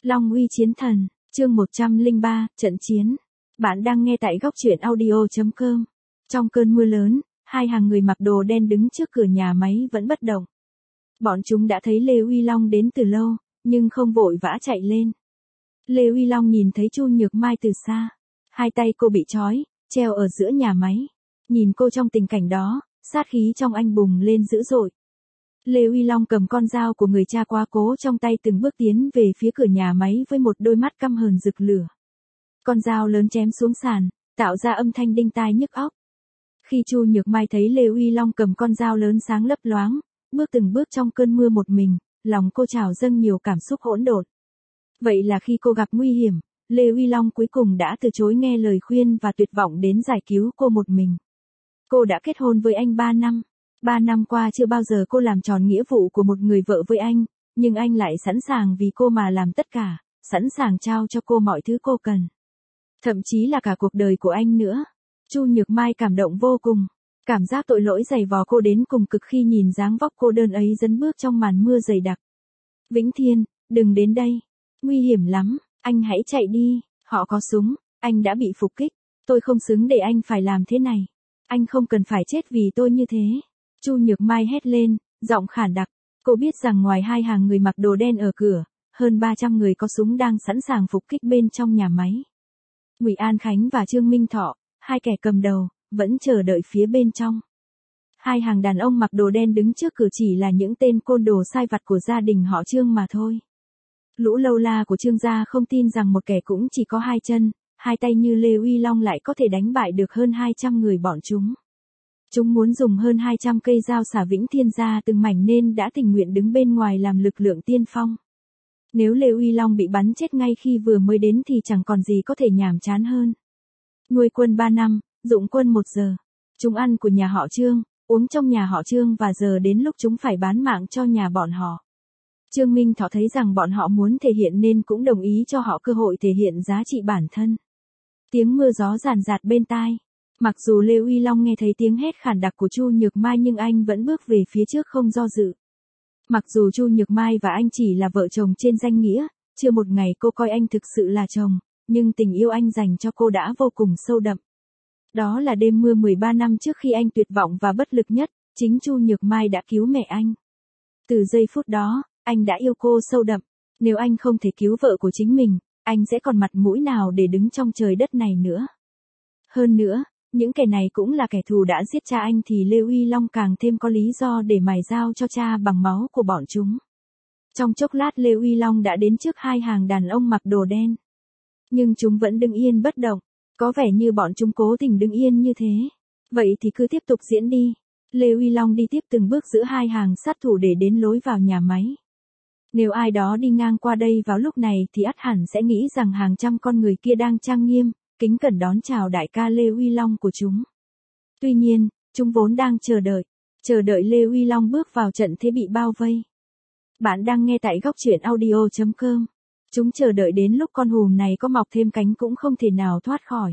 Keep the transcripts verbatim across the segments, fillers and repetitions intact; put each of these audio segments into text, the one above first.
Long uy chiến thần, chương một trăm lẻ ba, trận chiến. Bạn đang nghe tại góc truyện audio chấm com. Trong cơn mưa lớn, hai hàng người mặc đồ đen đứng trước cửa nhà máy vẫn bất động. Bọn chúng đã thấy Lê Uy Long đến từ lâu, nhưng không vội vã chạy lên. Lê Uy Long nhìn thấy Chu Nhược Mai từ xa. Hai tay cô bị trói, treo ở giữa nhà máy. Nhìn cô trong tình cảnh đó, sát khí trong anh bùng lên dữ dội. Lê Uy Long cầm con dao của người cha quá cố trong tay từng bước tiến về phía cửa nhà máy với một đôi mắt căm hờn rực lửa. Con dao lớn chém xuống sàn, tạo ra âm thanh đinh tai nhức óc. Khi Chu Nhược Mai thấy Lê Uy Long cầm con dao lớn sáng lấp loáng, bước từng bước trong cơn mưa một mình, lòng cô trào dâng nhiều cảm xúc hỗn độn. Vậy là khi cô gặp nguy hiểm, Lê Uy Long cuối cùng đã từ chối nghe lời khuyên và tuyệt vọng đến giải cứu cô một mình. Cô đã kết hôn với anh ba năm. Ba năm qua chưa bao giờ cô làm tròn nghĩa vụ của một người vợ với anh, nhưng anh lại sẵn sàng vì cô mà làm tất cả, sẵn sàng trao cho cô mọi thứ cô cần. Thậm chí là cả cuộc đời của anh nữa. Chu Nhược Mai cảm động vô cùng. Cảm giác tội lỗi dày vò cô đến cùng cực khi nhìn dáng vóc cô đơn ấy dấn bước trong màn mưa dày đặc. Vĩnh Thiên, đừng đến đây. Nguy hiểm lắm, anh hãy chạy đi, họ có súng, anh đã bị phục kích. Tôi không xứng để anh phải làm thế này. Anh không cần phải chết vì tôi như thế. Chu Nhược Mai hét lên, giọng khản đặc. Cô biết rằng ngoài hai hàng người mặc đồ đen ở cửa, hơn ba trăm người có súng đang sẵn sàng phục kích bên trong nhà máy. Ngụy An Khánh và Trương Minh Thọ, hai kẻ cầm đầu, vẫn chờ đợi phía bên trong. Hai hàng đàn ông mặc đồ đen đứng trước cửa chỉ là những tên côn đồ sai vặt của gia đình họ Trương mà thôi. Lũ lâu la của Trương gia không tin rằng một kẻ cũng chỉ có hai chân, hai tay như Lê Uy Long lại có thể đánh bại được hơn hai trăm người bọn chúng. Chúng muốn dùng hơn hai trăm cây dao xả Vĩnh Thiên ra từng mảnh nên đã tình nguyện đứng bên ngoài làm lực lượng tiên phong. Nếu Lê Uy Long bị bắn chết ngay khi vừa mới đến thì chẳng còn gì có thể nhàm chán hơn. Nuôi quân ba năm, dụng quân một giờ. Chúng ăn của nhà họ Trương, uống trong nhà họ Trương và giờ đến lúc chúng phải bán mạng cho nhà bọn họ. Trương Minh Thọ thấy rằng bọn họ muốn thể hiện nên cũng đồng ý cho họ cơ hội thể hiện giá trị bản thân. Tiếng mưa gió ràn rạt bên tai. Mặc dù Lê Uy Long nghe thấy tiếng hét khản đặc của Chu Nhược Mai nhưng anh vẫn bước về phía trước không do dự. Mặc dù Chu Nhược Mai và anh chỉ là vợ chồng trên danh nghĩa, chưa một ngày cô coi anh thực sự là chồng, nhưng tình yêu anh dành cho cô đã vô cùng sâu đậm. Đó là đêm mưa mười ba năm trước khi anh tuyệt vọng và bất lực nhất, chính Chu Nhược Mai đã cứu mẹ anh. Từ giây phút đó, anh đã yêu cô sâu đậm. Nếu anh không thể cứu vợ của chính mình, anh sẽ còn mặt mũi nào để đứng trong trời đất này nữa. Hơn nữa, những kẻ này cũng là kẻ thù đã giết cha anh thì Lê Uy Long càng thêm có lý do để mài dao cho cha bằng máu của bọn chúng. Trong chốc lát Lê Uy Long đã đến trước hai hàng đàn ông mặc đồ đen. Nhưng chúng vẫn đứng yên bất động, có vẻ như bọn chúng cố tình đứng yên như thế. Vậy thì cứ tiếp tục diễn đi. Lê Uy Long đi tiếp từng bước giữa hai hàng sát thủ để đến lối vào nhà máy. Nếu ai đó đi ngang qua đây vào lúc này thì ắt hẳn sẽ nghĩ rằng hàng trăm con người kia đang trang nghiêm, kính cẩn đón chào đại ca Lê Uy Long của chúng. Tuy nhiên, chúng vốn đang chờ đợi, chờ đợi Lê Uy Long bước vào trận thế bị bao vây. Bạn đang nghe tại góc truyện audio chấm com. Chúng chờ đợi đến lúc con hùm này có mọc thêm cánh cũng không thể nào thoát khỏi.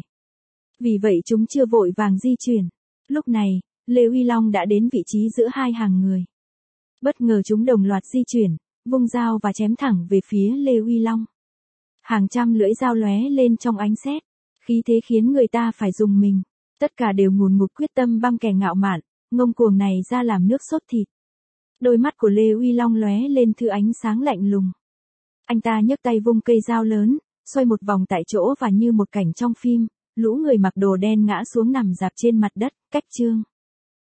Vì vậy chúng chưa vội vàng di chuyển. Lúc này, Lê Uy Long đã đến vị trí giữa hai hàng người. Bất ngờ chúng đồng loạt di chuyển, vung dao và chém thẳng về phía Lê Uy Long. Hàng trăm lưỡi dao lóe lên trong ánh sét, khí thế khiến người ta phải rùng mình. Tất cả đều ngùn ngụt quyết tâm băm kẻ ngạo mạn, ngông cuồng này ra làm nước sốt thịt. Đôi mắt của Lê Uy Long lóe lên thứ ánh sáng lạnh lùng. Anh ta nhấc tay vung cây dao lớn, xoay một vòng tại chỗ và như một cảnh trong phim, lũ người mặc đồ đen ngã xuống nằm rạp trên mặt đất, cách Trương